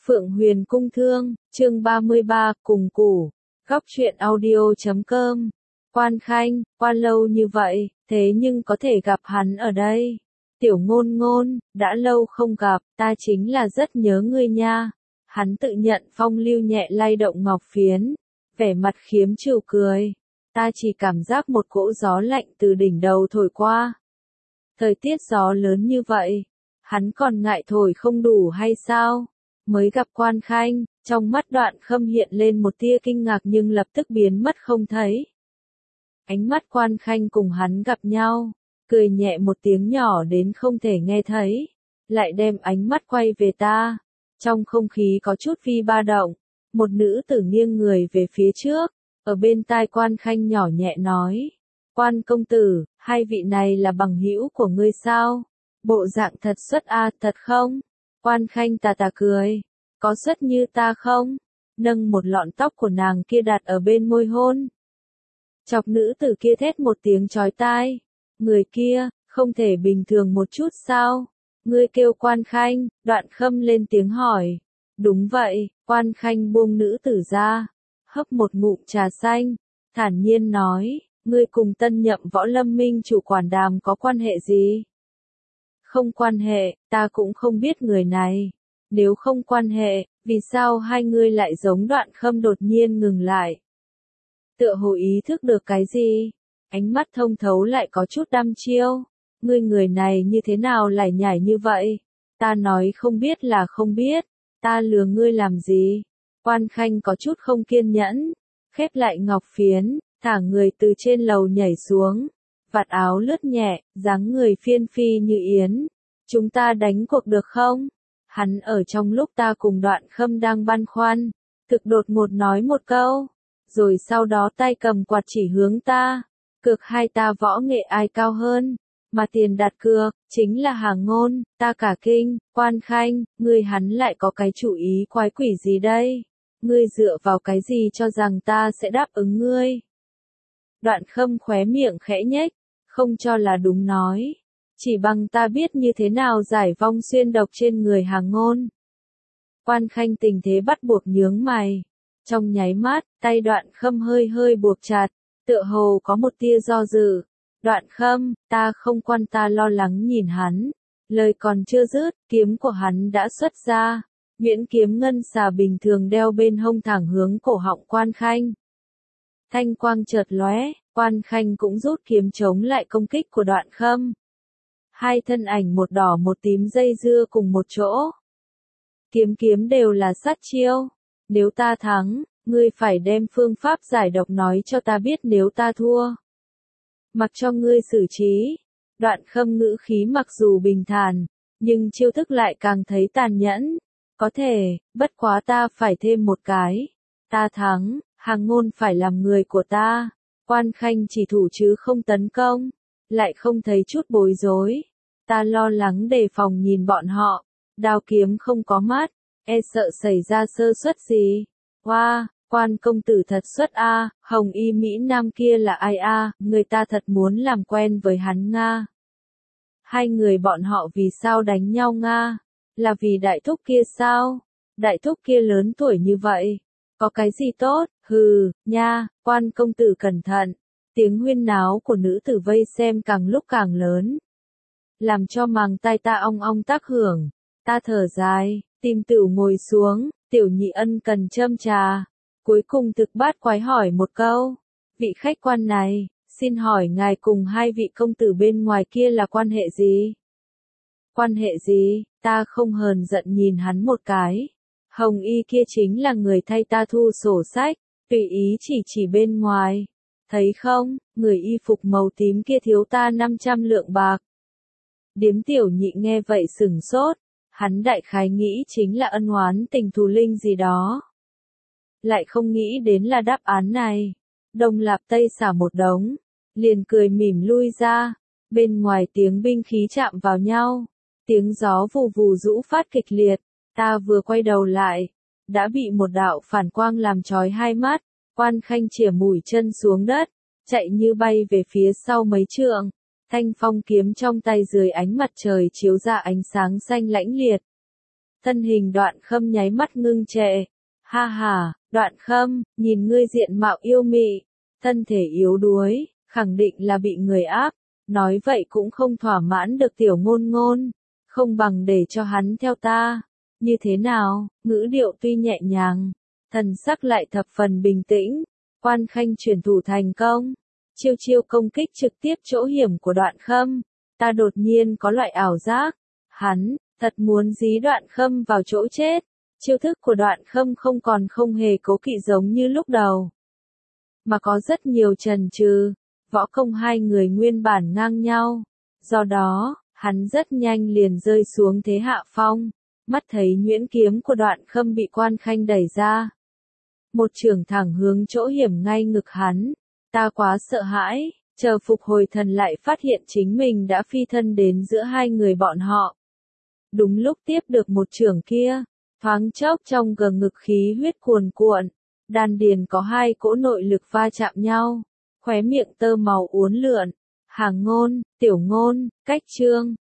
Phượng Huyền Cung Thương, chương 33, cùng củ, góc truyện audio.com. Quan Khanh, qua lâu như vậy, thế nhưng có thể gặp hắn ở đây. Tiểu Ngôn Ngôn, đã lâu không gặp, ta chính là rất nhớ ngươi nha. Hắn tự nhận phong lưu nhẹ lay động ngọc phiến, vẻ mặt khiếm trêu cười. Ta chỉ cảm giác một cỗ gió lạnh từ đỉnh đầu thổi qua. Thời tiết gió lớn như vậy, hắn còn ngại thổi không đủ hay sao? Mới gặp Quan Khanh, trong mắt Đoạn Khâm hiện lên một tia kinh ngạc nhưng lập tức biến mất không thấy. Ánh mắt Quan Khanh cùng hắn gặp nhau, cười nhẹ một tiếng nhỏ đến không thể nghe thấy, lại đem ánh mắt quay về ta. Trong không khí có chút phi ba động, một nữ tử nghiêng người về phía trước, ở bên tai Quan Khanh nhỏ nhẹ nói: Quan công tử, hai vị này là bằng hữu của ngươi sao? Bộ dạng thật xuất a, thật không? Quan Khanh tà tà cười, có xuất như ta không? Nâng một lọn tóc của nàng kia đặt ở bên môi hôn. Chọc nữ tử kia thét một tiếng chói tai. Người kia, không thể bình thường một chút sao? Ngươi kêu Quan Khanh, Đoạn Khâm lên tiếng hỏi. Đúng vậy, Quan Khanh buông nữ tử ra, hấp một ngụm trà xanh, thản nhiên nói, ngươi cùng tân nhậm Võ Lâm Minh chủ quản đàm có quan hệ gì? Không quan hệ, ta cũng không biết người này. Nếu không quan hệ, vì sao hai ngươi lại giống? Đoạn Khâm đột nhiên ngừng lại. Tựa hồ ý thức được cái gì? Ánh mắt thông thấu lại có chút đăm chiêu. Ngươi người này như thế nào lại nhảy như vậy? Ta nói không biết là không biết. Ta lừa ngươi làm gì? Quan Khanh có chút không kiên nhẫn. Khép lại ngọc phiến, thả người từ trên lầu nhảy xuống. Vạt áo lướt nhẹ, dáng người phiên phi như yến. Chúng ta đánh cuộc được không? Hắn ở trong lúc ta cùng Đoạn Khâm đang băn khoăn, thực đột ngột nói một câu, rồi sau đó tay cầm quạt chỉ hướng ta. Cược hai ta võ nghệ ai cao hơn, mà tiền đặt cược chính là Hàng Ngôn. Ta cả kinh. Quan Khanh, ngươi hắn lại có cái chủ ý quái quỷ gì đây? Ngươi dựa vào cái gì cho rằng ta sẽ đáp ứng ngươi? Đoạn Khâm khóe miệng khẽ nhếch, không cho là đúng nói. Chỉ bằng ta biết như thế nào giải vong xuyên độc trên người Hàng Ngôn. Quan Khanh tình thế bắt buộc nhướng mày. Trong nháy mắt, tay Đoạn Khâm hơi hơi buộc chặt, tựa hồ có một tia do dự. Đoạn Khâm, ta không quan. Ta lo lắng nhìn hắn. Lời còn chưa dứt, kiếm của hắn đã xuất ra. Nhuyễn kiếm ngân xà bình thường đeo bên hông thẳng hướng cổ họng Quan Khanh. Thanh quang chợt lóe, Quan Khanh cũng rút kiếm chống lại công kích của Đoạn Khâm. Hai thân ảnh một đỏ một tím dây dưa cùng một chỗ. Kiếm đều là sát chiêu. Nếu ta thắng, ngươi phải đem phương pháp giải độc nói cho ta biết. Nếu ta thua, mặc cho ngươi xử trí. Đoạn Khâm ngữ khí mặc dù bình thản, nhưng chiêu thức lại càng thấy tàn nhẫn. Có thể, bất quá ta phải thêm một cái. Ta thắng, Hàng Ngôn phải làm người của ta. Quan Khanh chỉ thủ chứ không tấn công, lại không thấy chút bối rối. Ta lo lắng đề phòng nhìn bọn họ, đao kiếm không có mắt, e sợ xảy ra sơ suất gì. Wow, Quan công tử thật xuất a, Hồng Y Mỹ Nam kia là ai a? Người ta thật muốn làm quen với hắn nga. Hai người bọn họ vì sao đánh nhau nga? Là vì đại thúc kia sao? Đại thúc kia lớn tuổi như vậy, có cái gì tốt? Hừ, nha, Quan công tử cẩn thận. Tiếng huyên náo của nữ tử vây xem càng lúc càng lớn, làm cho màng tai ta ong ong tác hưởng. Ta thở dài, tìm Tửu ngồi xuống. Tiểu Nhị ân cần châm trà, cuối cùng thực bát quái hỏi một câu. Vị khách quan này, xin hỏi ngài cùng hai vị công tử bên ngoài kia là quan hệ gì? Quan hệ gì? Ta không hờn giận nhìn hắn một cái. Hồng Y kia chính là người thay ta thu sổ sách, tùy ý chỉ bên ngoài. Thấy không, người y phục màu tím kia thiếu ta 500 lượng bạc. Điếm Tiểu Nhị nghe vậy sửng sốt, hắn đại khái nghĩ chính là ân oán tình thù linh gì đó. Lại không nghĩ đến là đáp án này. Đông Lạp Tây xả một đống, liền cười mỉm lui ra. Bên ngoài tiếng binh khí chạm vào nhau, tiếng gió vù vù rũ phát kịch liệt. Ta vừa quay đầu lại, đã bị một đạo phản quang làm chói hai mắt. Quan Khanh chìa mũi chân xuống đất, chạy như bay về phía sau mấy trượng. Thanh phong kiếm trong tay dưới ánh mặt trời chiếu ra ánh sáng xanh lãnh liệt. Thân hình Đoạn Khâm nháy mắt ngưng trệ. Ha ha, Đoạn Khâm, nhìn ngươi diện mạo yêu mị, thân thể yếu đuối, khẳng định là bị người áp. Nói vậy cũng không thỏa mãn được tiểu ngôn ngôn. Không bằng để cho hắn theo ta. Như thế nào, ngữ điệu tuy nhẹ nhàng, thần sắc lại thập phần bình tĩnh. Quan Khanh chuyển thủ thành công. Chiêu chiêu công kích trực tiếp chỗ hiểm của Đoạn Khâm. Ta đột nhiên có loại ảo giác. Hắn, thật muốn dí Đoạn Khâm vào chỗ chết. Chiêu thức của Đoạn Khâm không hề cố kỵ giống như lúc đầu. Mà có rất nhiều chần chừ. Võ công hai người nguyên bản ngang nhau. Do đó, hắn rất nhanh liền rơi xuống thế hạ phong. Mắt thấy nhuyễn kiếm của Đoạn Khâm bị Quan Khanh đẩy ra. Một chưởng thẳng hướng chỗ hiểm ngay ngực hắn. Ta quá sợ hãi, chờ phục hồi thần lại phát hiện chính mình đã phi thân đến giữa hai người bọn họ. Đúng lúc tiếp được một chưởng kia, thoáng chốc trong gờ ngực khí huyết cuồn cuộn, đan điền có hai cỗ nội lực va chạm nhau, khóe miệng tơ máu uốn lượn. Hàng Ngôn, Tiểu Ngôn, Cách Trương,